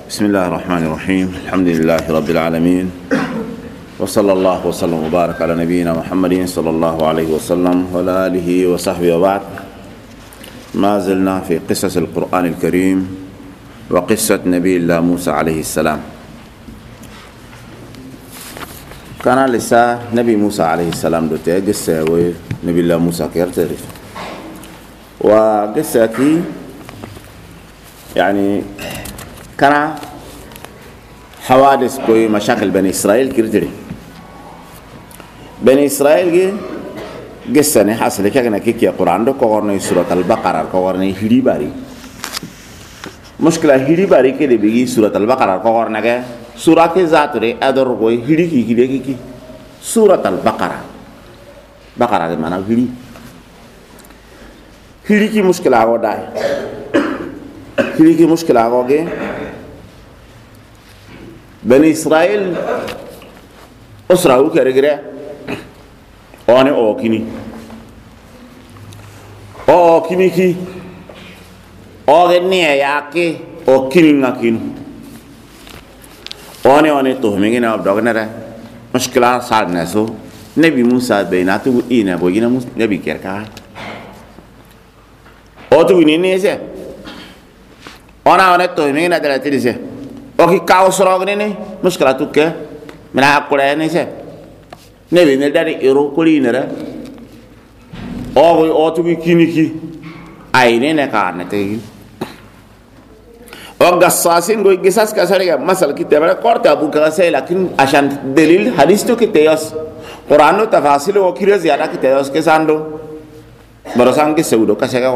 بسم الله الرحمن الرحيم. الحمد لله رب العالمين، وصلى الله وسلم وبارك على نبينا محمد صلى الله عليه وسلم وعلى آله وصحبه وبعد. ما زلنا في قصص القرآن الكريم وقصة نبي الله موسى عليه السلام. كان لسا نبي موسى عليه السلام دوتي قصة نبي الله موسى كيرترف وقصة كي يعني كان حوادث كوي مشاكل بني إسرائيل كيرتري بني إسرائيل كي قصة حصل كأنه كي القرآن دو كورني سورة البقرة كورني هيري باري مشكلة هيري باري كده بيجي سورة البقرة كورنا كه سورة كذات ري أدور كوي هيري كي سورة البقرة بقرة ده معناه هيري كي مشكلة هو ده هيري كي مشكلة هو كه بني إسرائيل أسرعوا كرجرة أنا أوكيني كي أغني ياكي أوكيني ناكين أنا توهمين أنا بدأنا ده مشكلة صار نسو نبي موسى بيناتو إينا بوجينا موسى نبي كيركا أو تقولين إيش أنا توهمين هذا لا تدري oki kaw sorogni ni muskala tukke mina akure ni se ne be ne dari ero kuli ne ra o tu kiniki ay ne ka ne te o gassasin go gisas ka sare masal kitaba korta abu ka se lakin ashan dalil hadis to kitayas qur'an tafasil o kire ziyada kitayas ke sando barasan ke seudo ka se ga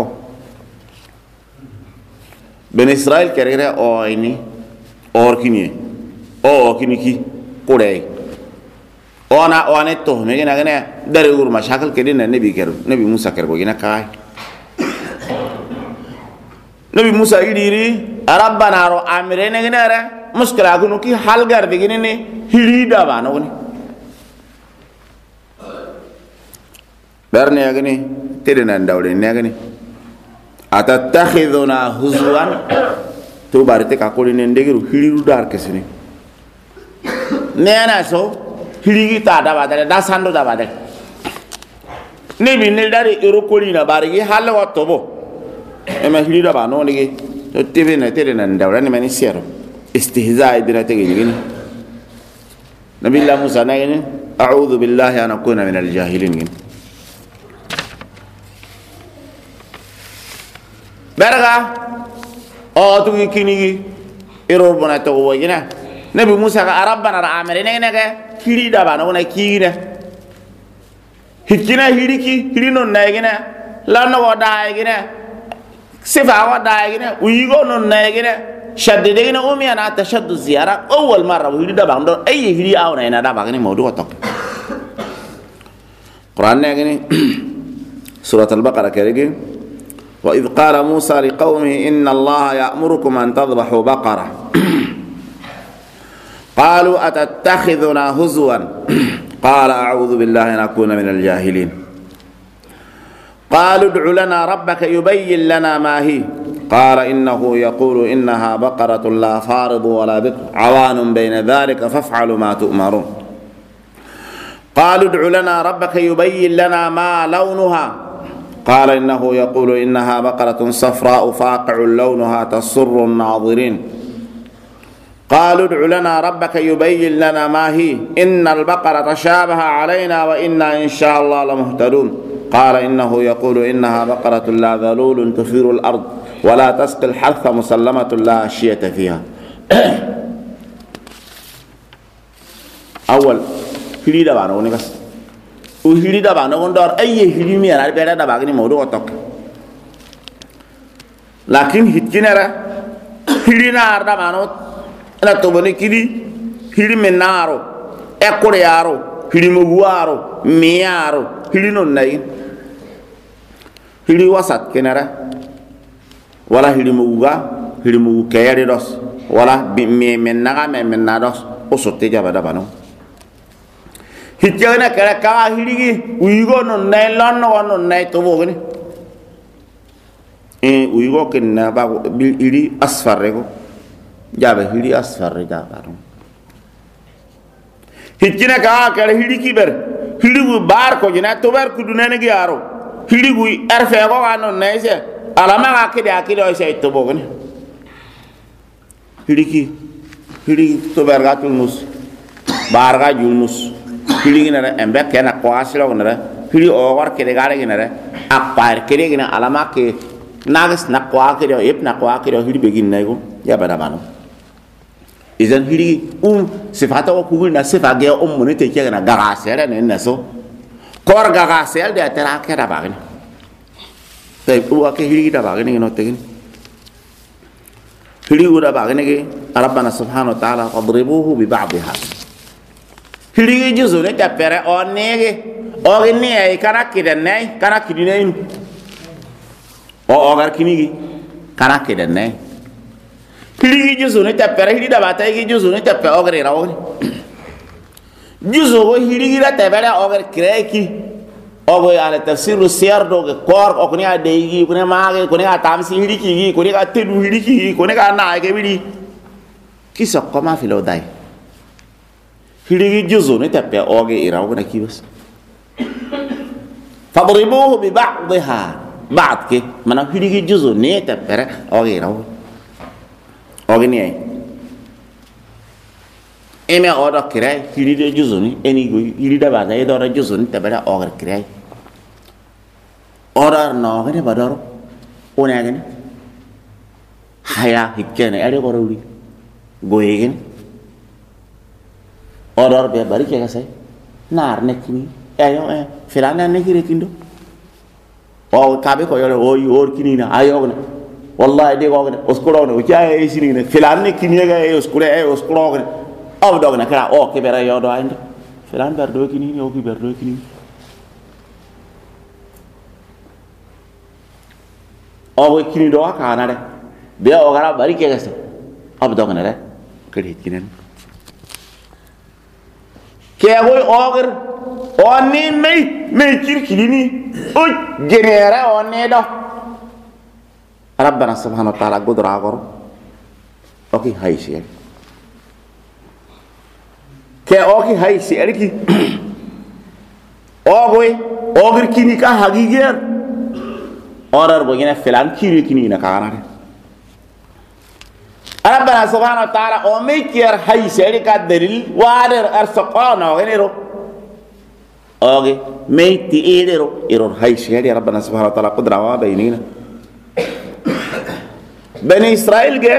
ben israel kerere o ini और किन्हीं ओ किन्हीं की कोड़े ओना तो हमें क्या ना दरे उर मशाकल के लिए नबी मूसा कर कोई ना काय नबी मूसा इधीरी अरब बनारो आमिरे ने क्या ना मुश्किल आगुनो की हाल कर देगी ने हिली डाबानो ने बरने आगने तेरे नंदावड़े ने आगने आता तख़िज़ुना हुज़ुआन तो बारते काकोड़ी ने इंडेगी हिली रुडार कैसे ने नया सो हिली की ताड़ा बादल दासांडो दा बादल ने भी निल्डारी इरोकोड़ी ना बारेगी हाल वो तो वो एम हिली दा बानो नेगी तो तेरे नंदावड़ा ने मैंने शेयरो इस्तिहज़ा इधर तेगी निगीन नबी अल्लाह मूसा ने गिने अऊज़ु बिल्लाहि अन अकूना मिनल जाहिलीन गिन बेरगा ओ तू किनी एरोर बना तो वो ये ना नबी मूसा का अरब बना रहा मेरे ने क्या हिली डबा ना वो ना की ना हिचना हिली नो नहीं क्या लाना वो डायगी ना सिफा वो डायगी ना उईगो नो नहीं क्या शब्द देगी ना उम्मीद ना तशद्दुद ज़ियारा अव्वल मर्रा वो हिली डबा ना ऐ हिली आओ ना इन्हें डबा के नहीं मौजूद होता कुरान ने क्या सूरत अल-बक़रा करेगी وإذ قال موسى لقومه إن الله يأمركم أن تذبحوا بقرة قالوا أتتخذنا هزوا قال أعوذ بالله أن أكون من الجاهلين قالوا ادع لنا ربك يبين لنا ما هي قال إنه يقول إنها بقرة لا فارض ولا بكر عوان بين ذلك فافعلوا ما تؤمرون قالوا ادع لنا ربك يبين لنا ما لونها قال إنه يقول إنها بقرة صفراء فاقع لونها تسر الناظرين قالوا ادع لنا ربك يبين لنا ما هي إن البقرة تشابه علينا وإنا إن شاء الله لمهتدون قال إنه يقول إنها بقرة لا ذلول تثير الأرض ولا تسقي الحرث مسلمة لا شية فيها أول هلي دبانو بس وهيري دا بانو كندور أي هيري ميانا بيرا دا باغني مودو أتوك لكن هيتكينا را هيري نار دا بانو أنا توبني كذي هيري منارو أكوريارو هيري مغوارو ميارو هيري نوناي هيري وسط كنا را ولا هيري مغوا هيري مغو كياري دوس ولا مي مناغا مي منادوس وسوتي جابا دا بانو हिचना केड़ा का हिड़ीगी उइगो नो नै लन्नो नो नै तो बोगनी ए उइगो के ना बा बिल इडी असफर रेगो jabe hiri asfar jabarum hikina ka kare hiri kiber hiri gu bar ko jina to bar ku dunene gi aro hiri gu arfe ko wano nese alama ga kide akide o sey to bogone hiri to bar ga tulmus bar ga julmus hiri gina embe kena ko asilo gina hiri o war kide ga gina apar kide gina alama ke nagas na ko akide ip na ko akide hiri begin nego ya bada bano izan hiri sifata ko kugul na sifa ge munite ke na gaga sere ne naso kor gaga sel de tera ke da bagni tay u ake hiri da bagni no tegin hiri ura bagni ge rabbana subhanahu wa ta'ala fadribuhu bi ba'dha hiri ge juzo ne ta pere onege o ne ay kana kidan nay kana kidine o gar kinigi kana kidan nay hiri juzo ne tapere hiri da bata hiri juzo ne tape ogre rawni juzo go hiri da tabere ogre kreki ogo ala tafsir siyar do ge kor o kuni ade gi kuni maage kuni ga tamsi hiri ki kuni ga tedu hiri ki kuni ga na ge bidi kisa koma filo dai hiri juzo ne tape oge irawna kibas fadribuhu bi ba'dha ba'd ke mana hiri juzo ne tapere oge rawni ogni ay eme odo kirai hiri de juzuni eni go hiri da bada e do juzuni tabara ogar kirai orar no gane badaro ona gane haya hikkene ade goruli goyegen orar be bari ke gasay nar nekini ayo filana nekire kindo o kabe ko yole o yor kinina ayo gane wallahi de ko oskuro no kya e sinine filan ne kiniya ga e oskuro ne aw dog na kala o ke bera yodo ande filan ber do kinini o ki ber do kinini o kini do ka na de be o gara bari ke gase ab dog na de kedi kinen ke go oger oni me kirkini o genera onne do rabbana subhanahu wa ta'ala gudra agor oki haisi ke oki haisi erki ogoi ogir kini ka hagiger orar bogina filan kiri kini na kanare rabbana subhanahu wa ta'ala o mekier haisi erka dalil wader arsaqana genero ogi meiti edero eror haisi eri rabbana subhanahu wa ta'ala qudra wa bainina bani israel ge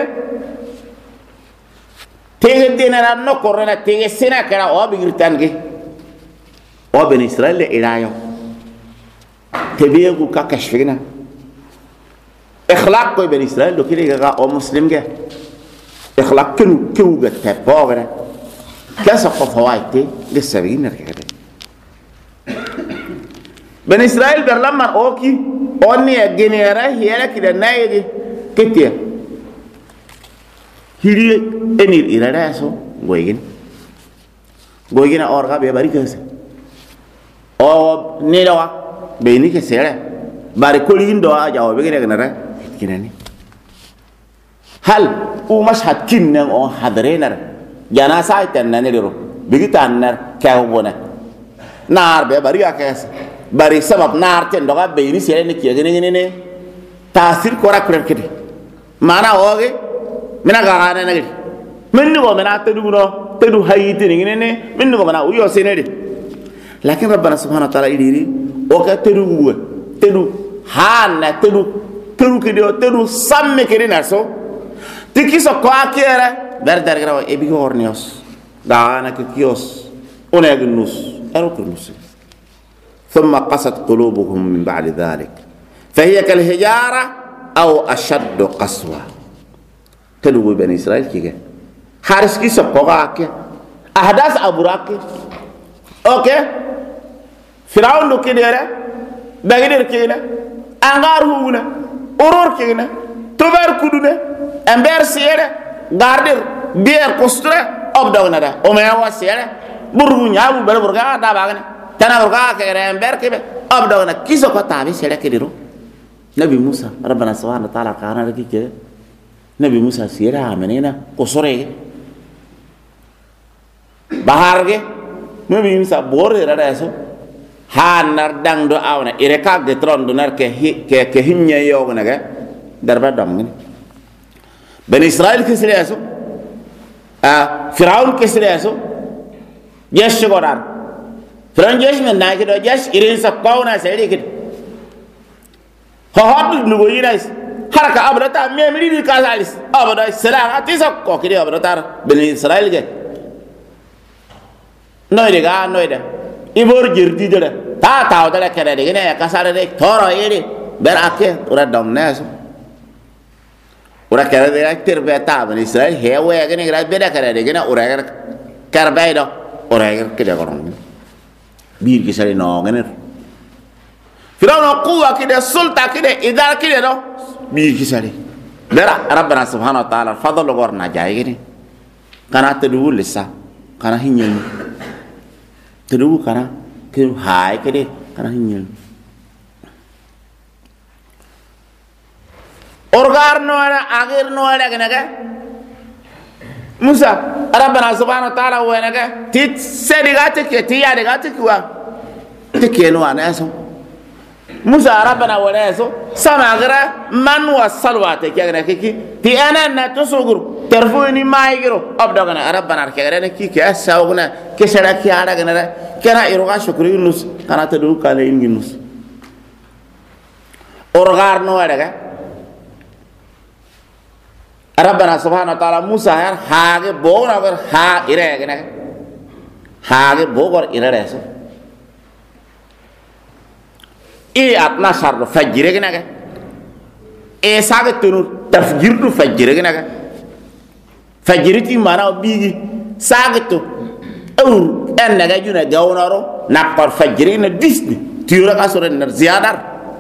tege dinara no korona tege sena kara o bigirtan ge o bani israel le ilayo tebegu ka kashfina ikhlaq ko bani israel do kile ga o muslim ge ikhlaq kenu ga tabogre kasa ko fawaite ge sabina ge bani israel berlamman oki onni genera hiera kida nayi ketia hiri enir irada so goigin orga be bari kase o nedawa be ni ke sere bari kolin do a jawo be gene na kinani hal u mashhad kinnan o hadrenar jana saitan nanero bigitan nar ka wona nar be bari akase bari sabab nar ten do ga be ni sere ne ke gene ne tasir ko rakre kedi mana oge mina gaana nagri minni go mina tedu hayiti ni ne minni go mana uyo senede lakin rabbana subhanahu wa ta'ala idiri o ka tedu hanna tedu kedo tedu samme kedi naso tikiso ko akere berdar grawa e bigo ornios daana ke kios onegnus erokunus ثم قست قلوبهم من بعد ذلك فهي كالحجارة أو أشد قسوة تلو بني إسرائيل كي حارس كي سبقاك أحداث أبراك أوكي فرعون لو كده بغير كده أنغار هونا أورور كده تبر كدونا أمبر سيرة غاردر بير كسترة أبداونا ده أميا وسيرة بربونيا بربرغا ده بعدين تنا برغا كده أمبر كده أبداونا كيسو كتابي سيرة كده نبي موسى ربنا سبحانه وتعالى كان لك كده nabi musa sira menena ko sore bahar ge nabi musa bore rada so ha nar dang do awna ire ka ge tron do nar ke hinnya yo na ga darba dam ngin ben israel ke sira so firaun ke sira so yes goran firaun yes men na ke do yes irin sa pauna seri ke hot nu go yirais haraka abadata memri di kasalis abada salam atisa ko kidi abadata ben israel ge noide ga noide ibor jirdi de ta ta da kere de ne kasare de toro iri ber ake ura domnes ura kere de akter beta ben israel hewe ge ne gra beda kere de ne ura karbaydo ura ke de goron bir ki sare no ngene firawna quwwa kide sulta kide idar kide do bir ki sare dara rabbana subhanahu wa ta'ala fadl gorna jaygini kana tadu lissa kana hinyen tadu kana ke hay kide kana hinyen orgar no ana agir no ana ganaga musa rabbana subhanahu wa ta'ala wa naga tit sedigate ke tiya digate kwa tikeno ana so musa rabbana wa naso samagra man wa salwate kagana kiki ti ana na tusugur terfuni maigiro abdagana rabbana kagana kiki asawgna kesara ki ara gana kana iroga shukri nus kana tadu kale inginus orgar no daga rabbana subhanahu wa ta'ala musa har hage bogna ber ha ire gana hage bogor ire reso e atna sardo fajire gina ga e saga tunu tafjirdu fajire gina ga fajiriti mana bigi saga to ur en naga juna gawnaro nakor fajire na disni tiyura ka sore na ziyadar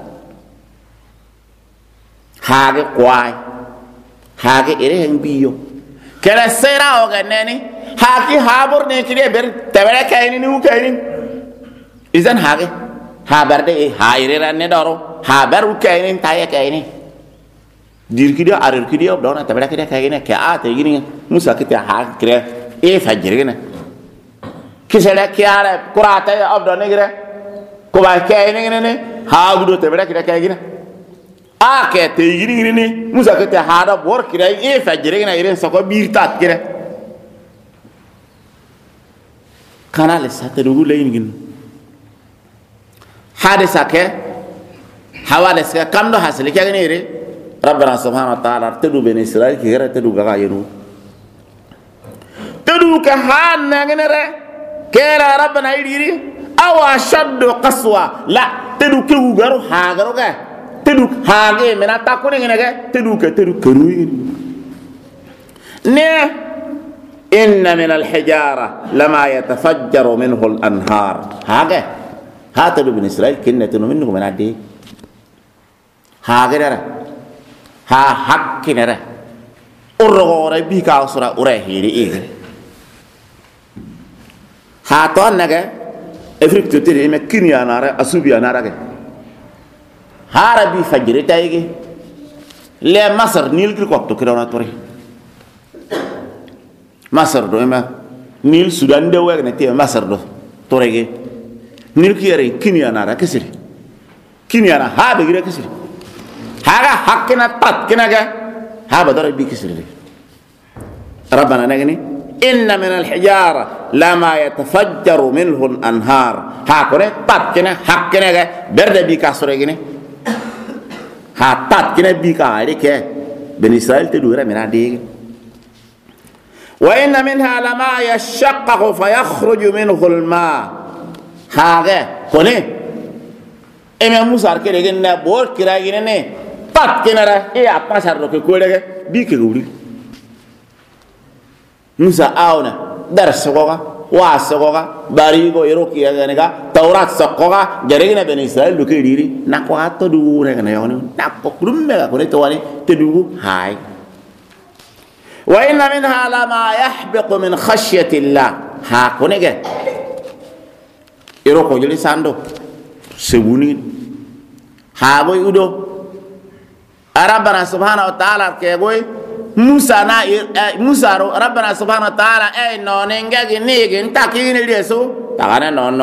hage kwai hage ere hen biyo kala sera o ga neni haki habur ne kire ber tabara kayni nu kayni izan hage habar de hayre ranne doro habar ukayni taya kayni dir kidio arir kidio dona tabara kidia kayni ke ate gini musa kite ha kire e fajir gina kisela kiara kurata abdone gire ko ba kayni ne ha gudo tabara kidia kayni a ke te gini ne musa kite ha da bor kire e fajir gina iren sako birtat kire kanale sate dugu lein gini hadisa ke hawadis ke kamdo hasili ke ngere rabbana subhanahu wa ta'ala tedu ben israil ki gara tedu ga yenu tedu ka hanna ngere kera rabbana idiri aw ashaddu qaswa la tedu ke ugaru hagaro ga tedu hage mena takune ngene ga tedu keru ne inna min al-hijara lama yatafajjaru minhu al-anhar hage hata du bin israel kinna tunu minnu ko manade ha gedara ha hakkinara urro bi ka usra ure hiri e ha to naga efrik to tere me kinya nara asubiya nara ge harabi fajri tayge le masar nil ki ko to kirona tore masar do ma nil sudan de weg ne te masar do torege nil ki yare kinya nara kesiri kinya na ha be gira kesiri haga hakkina tat kinaga ha badar bi kesiri rabbana nagni inna min al-hijara lama yatafajjaru minhu al-anhar ha kore tat kina hakkina ga berde bi kasore gini ha tat kina bi ka ari ke ben israel te dura mena de wa inna minha lama yashaqqaqu fayakhruju minhu al-ma haga kone eme musar ke regen na bor kira gine ne pat kenara e apna sarro ke ko rege bi ke guri musa auna dar sogoga wa sogoga bari go yero ki ga ne ga taurat sogoga jarege ben israel lu ke diri na ko atto du rege na yoni na ko kurumme ga ko ne to wani te du hay wa inna minha lama yahbiqu min khashyati allah ha ko ne ge ero ko jeli sando sebuni ha boy udo arabana subhanahu wa ta'ala ke boy Musa na Musa ro rabbana subhanahu wa ta'ala no nenga gini gin takini leso tagana non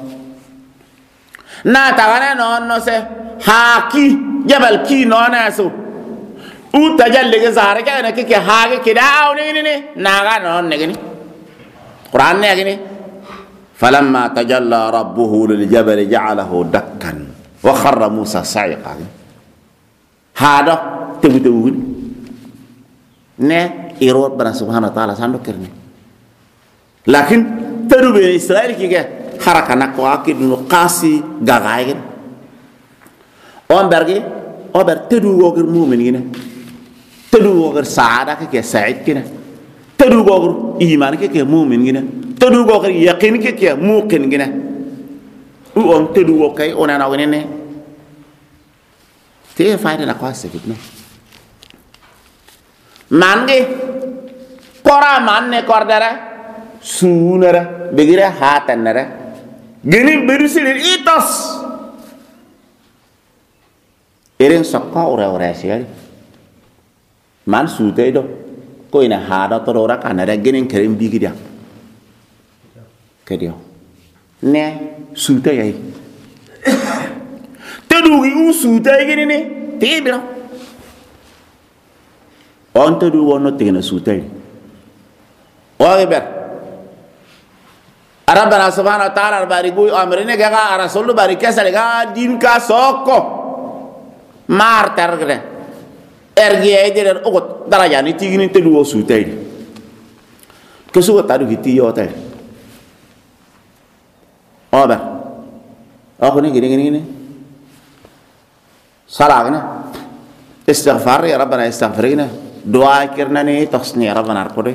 na tagana non se haki jabal ki nona so u tajalle ge zare ka ne ke haage ke daaw ne naga non ne gini Quran ne gini falamma tajalla rabbuhu lil jabal ja'alahu dakkan wa kharra Musa sa'iqa hado tebu ne iro bana subhanahu wa ta'ala sando kirni lakin tadu be Israel ki ge haraka nakko akidu qasi gagayen on berge o ber tadu go gir mu'min gine tadu go gir saada ke sa'id gine tadu go gir iman ke mu'min gine tadu go gir yaqin ke muqin gine u on tadu go kay onana woni ne te fayda la qasi gitno mangi kora manne kordara sunara begira hatanara geni berusil itos eren sakka ora siari man sute do ko ina hada to ora kanara genen kerem bigidia kedio ne sute yai tedugi u sute geni ne tebira on tedu wono tigna sute o ber Rabbana subhanahu wa ta'ala bari gu amrine ga rasul bari kesale ga din ka sokko mar tergre ergi eder ogot daraja ni tigini tedu wo sute kesu tadu giti yote oba aku ni gini salagna istighfar ya rabbana istaghfirna doa kirna ni tasni rabbana arqode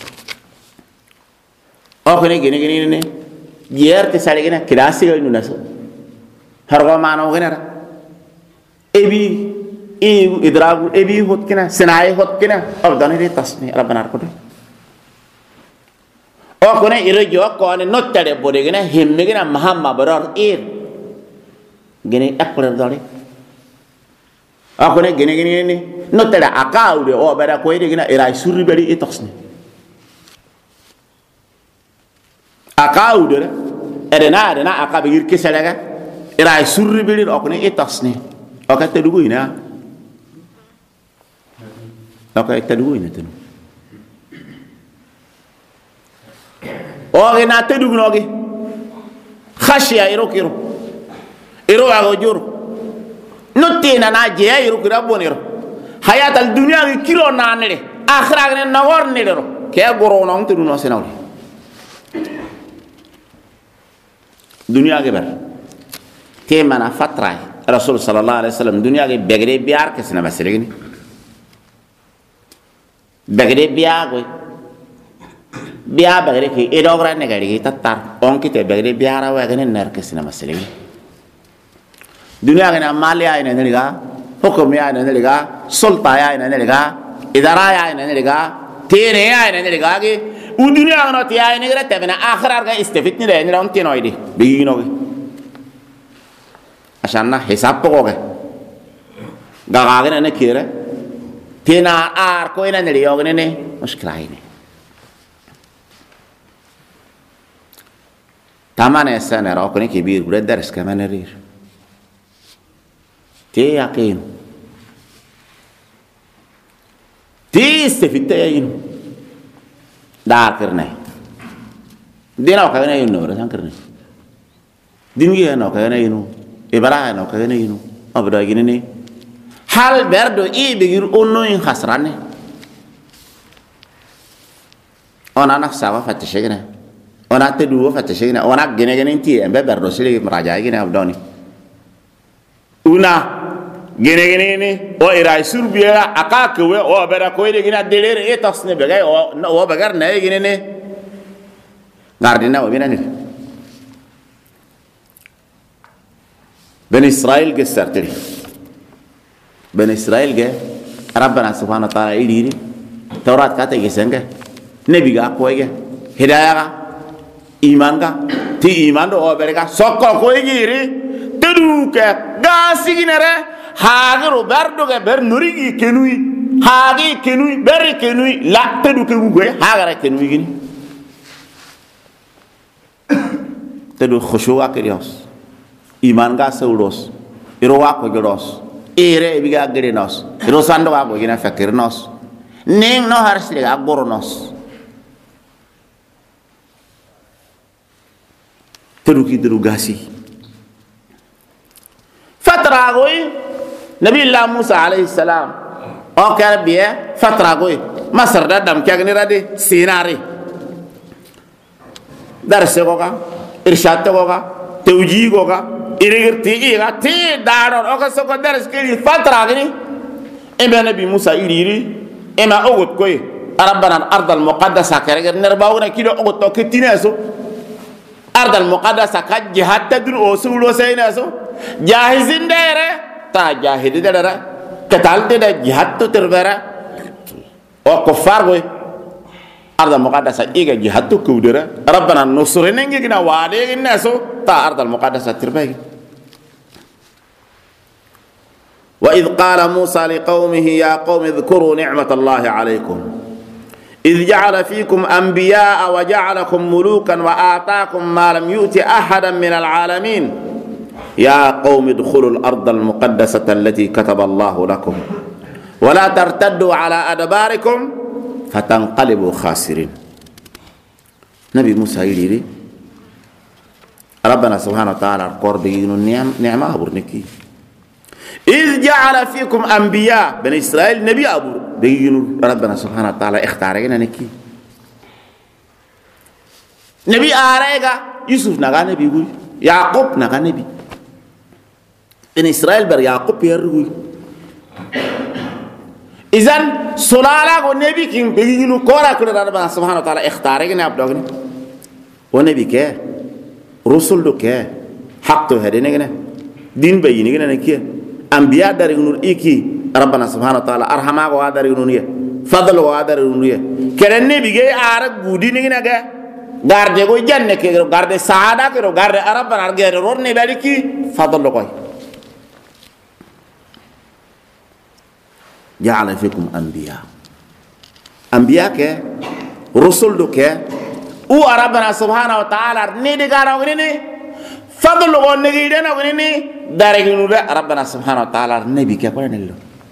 okay gini yer te sare gina klasi gal nunaso harga mano gina ebi idragu ebi hot kina sinai hot kina abdani ni tasni rabbana arqode o kone iro jo ko ne nottade bode gina himme gina mahamma barar gini akbar dali akone gini ni nottade akawde o bada ko yidi gina ira surri bari itasni akawde edena akabe yir keselaga ira surri bari okone itasni okate dugu ina okate dugu ina tenu o gina tedugu nogi khashiya iro ago juru notina na je yiru kira boniro hayat al dunya ki kilo nanere akhira ne nawor ne dero ke goro no ntu no senawli dunya ge ber ke mana fatra rasul sallallahu alaihi wasallam dunya ge begre biar ke sina maselegini begre biar go biar begre ki edogra ne gari tatar on ki te begre biara wa ge ne ner ke sina maselegini dunia gana malia ina neliga hukum ya ina neliga sulta ya ina neliga idara ya ina neliga tere ya ina neliga ge u dunia gana tiya ina gira tebena akhirar ga istefit ni de ni on tino idi bigino ge asanna hisab ko ge ga ga ne kire tina ar ko ina neliga ge ne mushkila ini tamane sana ro ko ne kibir gure dars kamane rir te yakin te istefite yakin dar karne dina ka ne yino ran karne dingi no ka ne yino ibara no ka ne yino abda gine ne hal berdo e bigir onno in khasrane ona nak sawa fatishegna ona te duwo fatishegna ona gene ti embe berdo sile maraja gine abdoni una gene ni o ira surbia akake we o bera ko ide gina delere e tasne begay o bagar na gene ne gardina o binani ben israel ge sartri ben israel ge rabbana subhanahu wa ta'ala idiri taurat kata ge senga nabi ga ko ge hidayah ga iman ga ti iman do o berga sokko ko giri tedu ke gasiginere hagero berdo ge ber nurigi kenui hagi kenui beri kenui la tedu ke gugoy hagara kenui gini tedu khushuwa kirios iman ga saulos iro wa ko jodos ere biga gerenos iro sando wa ko gina fakirnos ning no harsle ga goronos tedu ki tedu gasi fatra goy nabi allah musa alayhi salam o karbiya fatra goy masar da dam kagni rade sinari darse ko ka irshad ko ka tawji ko ka irigirti iga ti daro o ka so ko dars ke fatra gni e be nabi musa iriri e ma ogot koy rabbana al ard al muqaddasa kare nerbawna kido ogot to ketinaso ard al muqaddasa ka jihad tadru o sulo saynaso jahizin dere ta jahid dere ketal de jihad to terbera o ko fargo ard al muqaddasa iga jihad to kudera rabbana nusrina ngina wade naso ta ard al muqaddasa terbagi wa id qala musa liqaumihi ya qaumi dhkuru ni'mat allahi alaykum إذ جعل فيكم أنبياء وجعلكم ملوكا وآتاكم ما لم يؤت أحدا من العالمين يا قوم ادخلوا الأرض المقدسة التي كتب الله لكم ولا ترتدوا على أدباركم فتنقلبوا خاسرين نبي موسى يريد ربنا سبحانه وتعالى القرب نعمة برنكي إذ جعل فيكم أنبياء بني إسرائيل نبي أبو بيجينو ربنا سبحانه وتعالى اختارنا نكي نبي آرائك يوسف نغا نبي قوي يعقوب نغا نبي بني إسرائيل بر يعقوب يرغوي إذن سلالة ونبي كين بيجينو كورا كل ربنا سبحانه وتعالى اختارنا أبدوغني ونبي كه رسول دو كه حق تو هدينه دين بيجينه نكيه أنبياء dari nur iki rabbana subhanahu wa ta'ala arhama ko dari nuniya fadl ko dari nuniya kerenne bige ara gudi ni naga garde ko janne ke garde saada ke garde rabbana arge rorne bari ki fadl ko ja'ala fikum anbiya ke rusul do ke u rabbana subhanahu wa ta'ala ni de garaw ni fadl ko ngi de na ni dari nuda rabbana subhanahu wa ta'ala nabi ke ko nello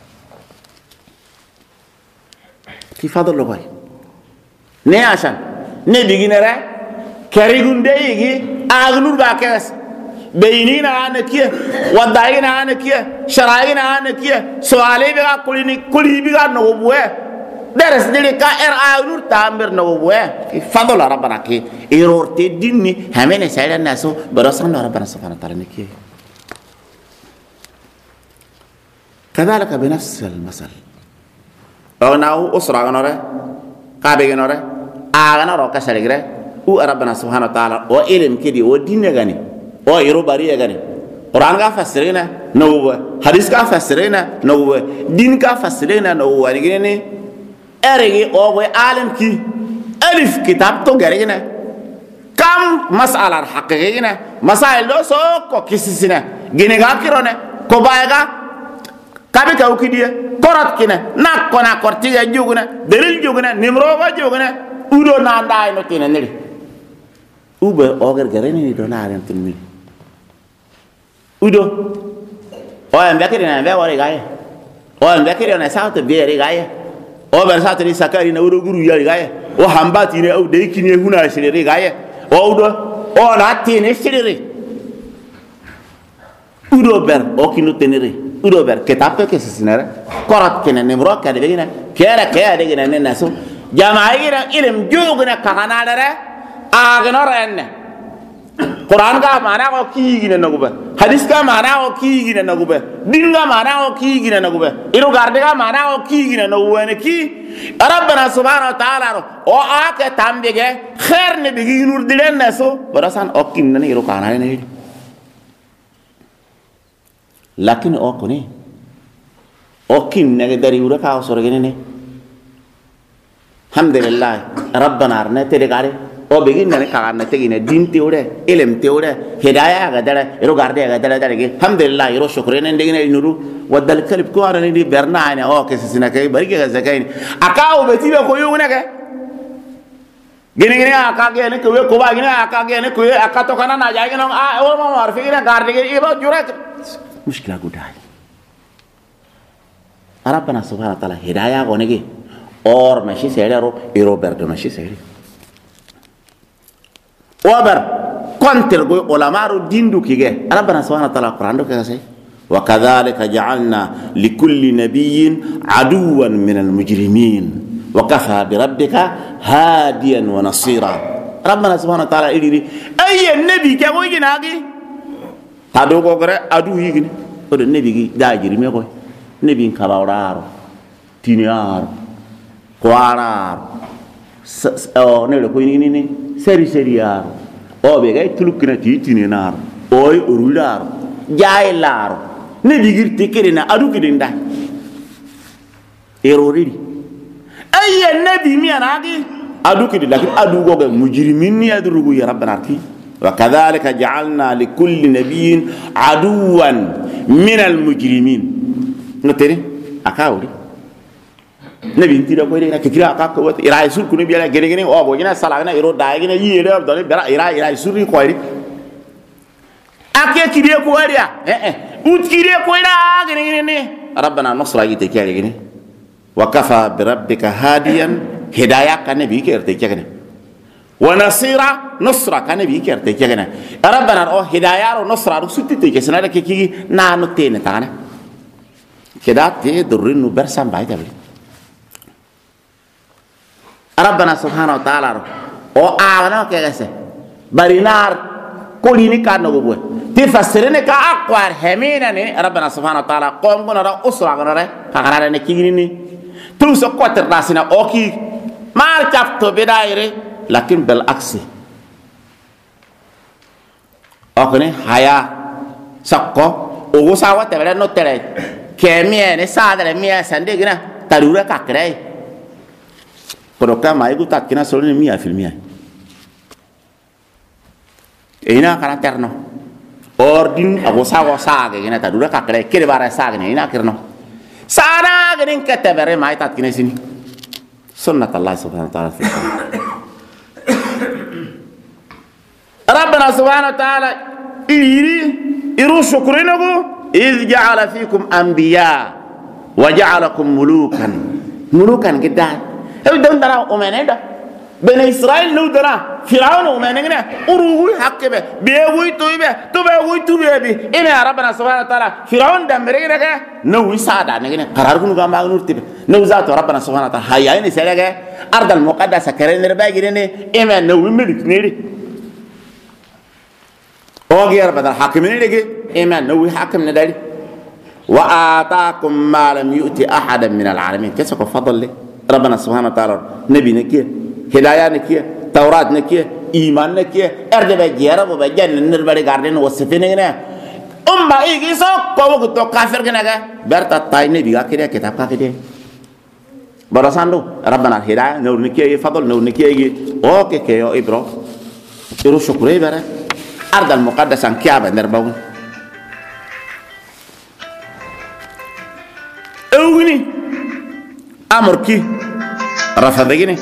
ki fadl ko ne asan nabi ginere kari gunde yigi agnur ba kes beyinina anakiya wadayina anakiya sharayina anakiya suale be kuli bi ga no buwe deres dili ka agnur tamber no buwe ki fadl rabbana ki irorte dinni hamene sayda naso barasan rabbana subhanahu wa ta'ala nakiya كذلك بنفس المثل أو ناو أسرع غنورة كابي غنورة آغنورة كسرقرة وربنا سبحانه وتعالى وإلم كدي ودين غني ويروباري غني قرآن کا فسرنا نوبة حديث کا فسرنا نوبة دين کا فسرنا نوبة نيجي أريجي أو عالم كي ألف كتاب تو غرينا كم مسألة حقيقية مسائل لو سوكو كيسينا جينيغا كيرونا كوبايغا kabe ka ukidia korat kina nak kona kortiga juguna delil juguna nimro ba juguna udo na ndai no tina neli ube oger gareni ni do na ren tinmi udo o en bekiri na be wori gaye o en bekiri na sauta be ri gaye o ber sauta ni sakari na udo guru yari gaye o hambati ne o de kini huna shiri gaye o udo o na tini shiri udo ber o kinu teniri udo ber ketape ke sisinere korat kene nimro ka de gina kera kaya de gina nasu jamaa'ira ilm jugna kahana dare agno renne Quran ka mana ko ki gina nagube hadis ka mana ko ki gina nagube din ka mana ko ki gina nagube iru garde ka mana ko ki gina nagube ne ki rabbana subhanahu wa ta'ala o ake tambege khair ne bigi nur dilen nasu barasan okin ne iru kana ne lakin okuni okin nege dari ura ka sorgene ne alhamdulillah rabbana arne tere gare o begin na ka na tegina din teure elem teure hidayah ga dara ero garde ga dara dara ge alhamdulillah ero shukrene ndegina inuru wadal kalib ko ara ni berna ne o ke sina kay bari ga zakai akaw betibe ko yuna ke gini aka ge ne ko ko ba gini aka ge ne ko aka to kana na jaige no o ma mar fikira garde ge iba jura mushkila gudai arabana subhanahu wa ta'ala hidayah gone ge or mashi sedero ero berdo mashi sedi obar kontel go ulamaru dindu kige rabbana subhanahu wa ta'ala qur'an do kase wa kadhalika ja'alna likulli nabiyyin aduwan minal mujrimin wa kafa bi rabbika hadiyan wa nasira rabbana subhanahu wa ta'ala idiri ay nabi ke go ginagi tado go gore adu yigini o de nabi gi da jirime ko nabi kabawraro tiniar kwarar o ne ko ni seri seriar o be gay tulukna titine nar oy urular jaay lar ne digir tikirina adu kidinda erori ay nabi mi anagi adu kidinda adu goga mujrimin ni adrugu ya rabbana ki wa kadhalika ja'alna likulli nabiyyin aduwan min almujrimin notere akawri nabi intira ko ina kikira aka ko ira isul kunu biya gene gene o bo gina sala gina iro da gina yire do ni bera ira isuri ko iri ake kiriye ko ariya ut kiriye ko ira gene gene ne rabbana nasra yite kiyare gene wa kafa bi rabbika hadiyan hidayah kan nabi kerte kiyane wa nasira nasra kan nabi kerte kiyane rabbana o hidayah ro nasra ro sutti te kesana ke ki na no tene tane kedate durrinu bersam bayda rabbana subhanahu wa ta'ala o awana ke gese barinar kolini kanno go ti fasirene ka aqwar hemina ni rabbana subhanahu wa ta'ala qom gona ra usra gona re kakara ne kigini ni tu so kotter rasina oki mar chapto bedaire lakin bel aksi okone haya sakko o sawa tebere no tere kemie ne sadere mia sande gina tarura kakre Kodoka mai gu takina solo ni mia filmia. Ina kana terno. Ordin ago sago sage gina ta dura kakre kire bara sage ni ina kirno. Sana ginin ketebere mai tatkine sini. Sunnat Allah subhanahu wa ta'ala. Rabbana subhanahu wa ta'ala iru shukrinagu iz ja'ala fikum anbiya wa ja'alakum mulukan gidan. هل دون دنا أمانة بني إسرائيل نو دنا فرعون أمانة كنا أروه حق به بيوي توي بي إن ربنا سبحانه وتعالى فرعون دمره كنا نو يساعد كنا قرار كنو كم بعد نور تبه نو ذات ربنا سبحانه وتعالى هيا إني سلكة أرض المقدسة كرين نربا كنا إما نو ملك نيري أوجي ربنا حاكم نيري إما نو حاكم نداري وآتاكم ما لم يؤتي أحدا من العالمين كيف فضل لي ربنا سبحانه وتعالى نبي نكيه هداية نكيه توراة نكيه إيمان نكيه أرجع بجيرة وبجان نربري قارن وصفين كنا إيجي سو كوو كتو كافر كنا برتا تاي نبي كده كتاب كده براساندو ربنا هداية نور نكيه فضل نور نكيه أوكي كيو إبرو إرو شكري برا أرض المقدس عن كيابة نربون أوغني أمركي رفضيني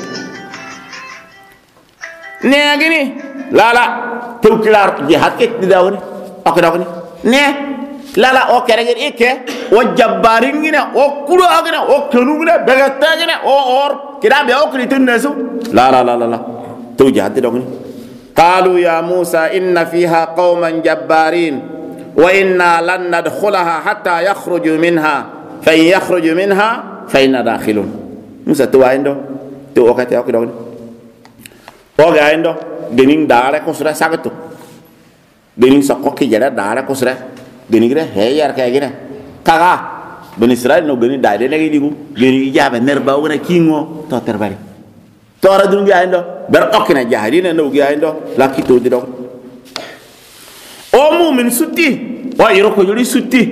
نيجيني لا توكلار جهات كتداوني أكداوني نه لا أو كرجل إيه وجبارين جنا أو كلو أجنا أو كلو جنا بغتا جنا أو كده بيأو كريتون نسو لا تو جهات داوني قالوا يا موسى إن فيها قوما جبارين وإنا لن ندخلها حتى يخرجوا منها فإن يخرجوا منها فإن داخلون موسى تو عندو تو وقت يا كده وقت عندو دينين دارة كسرة ساقطو دينين سقوكي جرا دارة كسرة دينين كده هي يارك كده كذا بني إسرائيل نو دينين دارة لقي ديكو دينين جاب نربا ونا كينغو تو ترباري تو أرى دينين جا عندو برأكنا جاهدين نو جا عندو لكي تو ديرو أمو من سوتي ويروكو يوري سوتي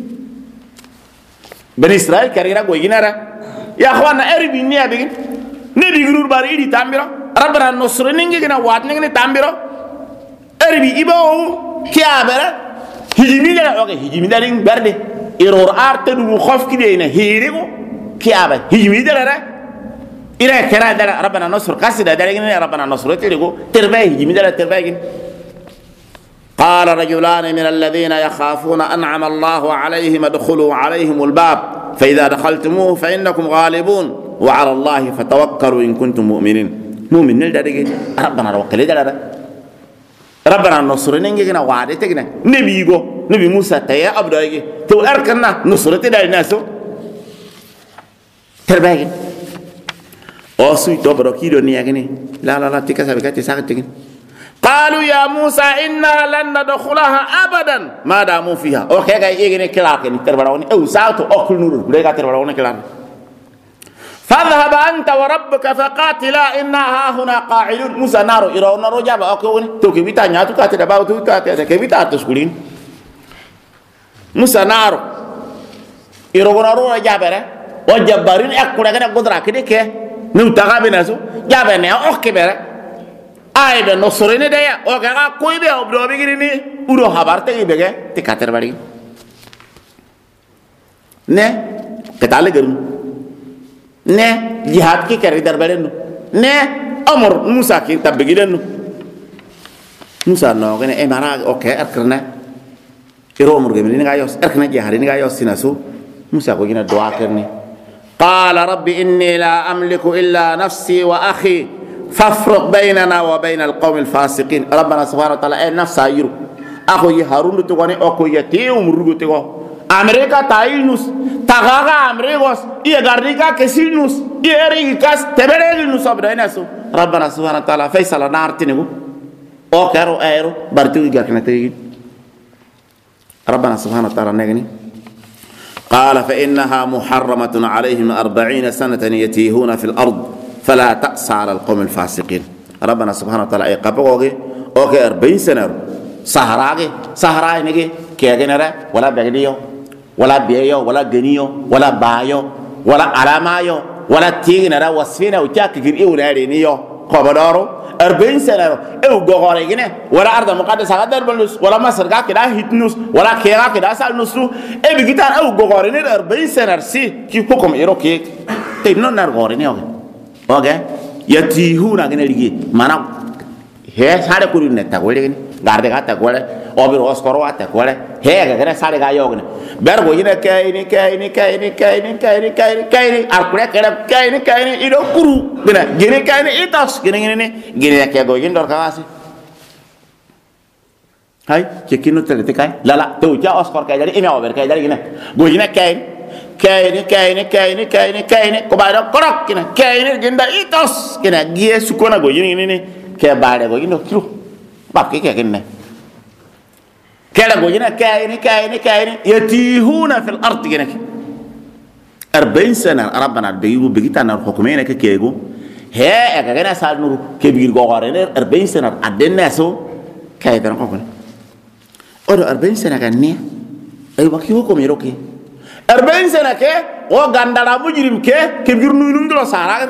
بني إسرائيل كاريرا غوينارا يا أخوانا أربي نيا بيجين نبي غرور باري دي تاميرا ربنا النصر نيجي وات نيجي تامبرو اربي يبو كيابرا هجمي لا اوكي هجمي دارين برد يرور ارت دو خوف كدينا هيريغو كيابا هجمي دارا الى كرا دار ربنا النصر قصد دارين ربنا النصر تيريغو تربي هجمي دارا تربي. قال رجلان من الذين يخافون أنعم الله عليهم ادخلوا عليهم الباب فإذا دخلتموه فإنكم غالبون وعلى الله فتوكلوا إن كنتم مؤمنين. مؤمن نلدرجة ربنا توكل دلنا ربنا النصر نيجينا وعدتنا نبيجو نبي موسى تيا أبدايجي تو أركنا نصرة دلنا سو تربايجي أوسوي تبركيدو نيجيني لا تكسب كاتي ساكتين. قالوا يا موسى إنا لن ندخلها أبدا ما داموا فيها. أوكي جاي يجيني كلاكني تربراوني أو ساوتو أكل نور بلغة تربراوني كلام. فاذهب أنت وربك فقاتلا إنا ها هنا قاعدون. موسى نارو إيرو نارو جاب أكوني تو كبيتا نياتو كاتي دباو تو كاتي كبيتا تسكولين. موسى نارو إيرو نارو جابره وجبارين أكونا كنا قدرة كده كه نوتاقا بناسو جابني أوكي بره. ay be no sorene de ya o ga ko be o do be gini uro habarte gi bege te kater bari ne ketale garu ne jihad ki kari dar bare no ne amor musa ki tabbe gilen no musa no gene e mara okay arkrna iro umur ge ni ga yos arkrna jihad ni ga yos sinasu musa ko gina doa kerni qala rabbi inni la amliku illa nafsi wa akhi فافرق بيننا وبين القوم الفاسقين. ربنا سبحانه وتعالى نفس يرو اخو هارون تغني اكو يتيوم رغو تغو امريكا تاينوس تاغا امريكوس يغاريكا كسينوس يريكاس تبرينوس ابديناسو. ربنا سبحانه وتعالى فيصل نارتنيغو او كارو ايرو بارتو يغاكنتي. ربنا سبحانه وتعالى نغني قال فانها محرمه عليهم 40 سنه يتيهون في الارض فلا تأس على القوم الفاسقين. ربنا سبحانه وتعالى اي قبوغي اوكي 40 سنه صحراء نيجي كيغنرا ولا بغديو ولا بييو ولا غنيو ولا بايو ولا علامايو ولا تيغنرا وسفينا وتاك غير ولا رينيو خبدارو 40 سنه او غوريغنه ولا ارض مقدسه قدر بلوس ولا مصر كده هيتنوس ولا كيرا كده سالنوسو اي بيغيتار او غورينه 40 سنه سي كي حكم ايروكي تينو نار غورينيو oke yatihuna gene ligi mana he sare kuri netta gole gene garde gata gole obir oskoro ata gole he gene sare ga yogne bergo yine kayni arkure kayni ido kuru gene kayni itas gene ke go yindor kawasi hay kekino tele kay lala to ja oskor kay dari ina ober kay dari gene go yine kayni ko baado korok kina kayni ginda itos kina gie sukona go yini ni ke baade go yindo tru bab ke kenne kala go yina kayni yatihuna fil ard kina 40 sana rabbana biyu bigita na hukumena ke kego he ga gana sal nuru ke bigir go gore 40 sana adenna so kay tan ko ko odo 40 sana kan ne ay wakki hukum yiroki 40 سنة كه وغندلا مجرم كه كبير نوينم دلو سارا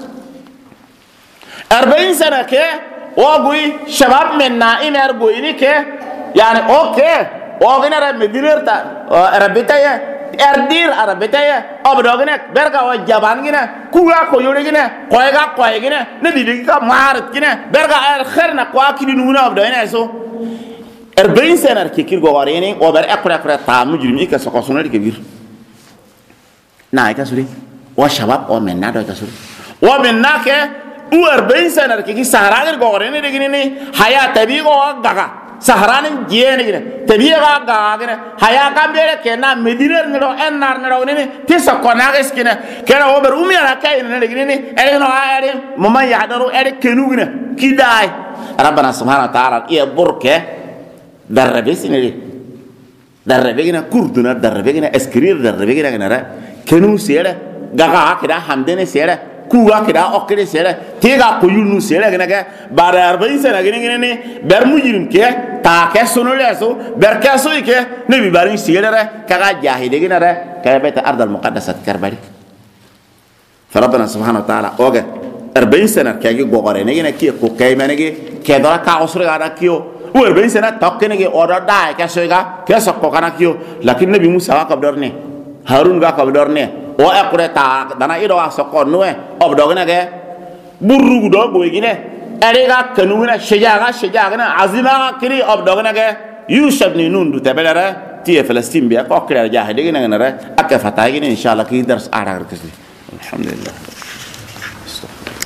40 سنة كه وغوي شباب من نائم ارغويني كه يعني اوكي وغنا رمدير تا ربيتايا اردير ربيتايا ابدوغنا برغا وجبان غنا كوغا كويوري غنا كويغا كوي غنا نديديكا مارت غنا برغا خرنا كواكيدي نونا ابدوينا سو 40 سنة كيكير غواريني وبر اقرا تا مجرم كه سكوسونري كبير na ikasuri wa shabab o menna do ikasuri wa menna ke u 40 sanar ke ki sahara der gore ne degini ni haya tabi go gaga sahara ne jene gine tabi ga gaga gine haya kambere ke na mediner ne do ennar ne do ne ti so kona geskine ke na ober umi ala kay ne degini ni ere no ayare mama ya daru ere kenu gine kidai rabbana subhanahu wa ta'ala ya burke darbe sinere darbe gine kurduna darbe gine eskrir darbe gine na kenu sere gaga kida hamdene sere kuwa kida okre sere tega ko yunu sere gena ga barar bayin sere gena ne ber mujirim ke ta ke sunu leso ber ke so ke ne bi barin sere kaga jahide gena re ka beta ardal muqaddasat karbari فربنا سبحانه وتعالى اوغا 40 سنه كاجي غوغره نينا كي كو كاي منغي كيدرا كاوسر غادا كيو و 40 سنه توكنغي اودا دا كاسوغا كاسو كو كانا كيو لكن نبي موسى كبدرني هارون كبدرني o akure ta dana ido asoko noe obdogna ge burru do boygine erega kanuna shejaga na azima kiri obdogna ge yusuf ni nundu tabelare ti falastin bi ko kira jahide gina ngara akafata gina inshallah ki dars ara kisli alhamdulillah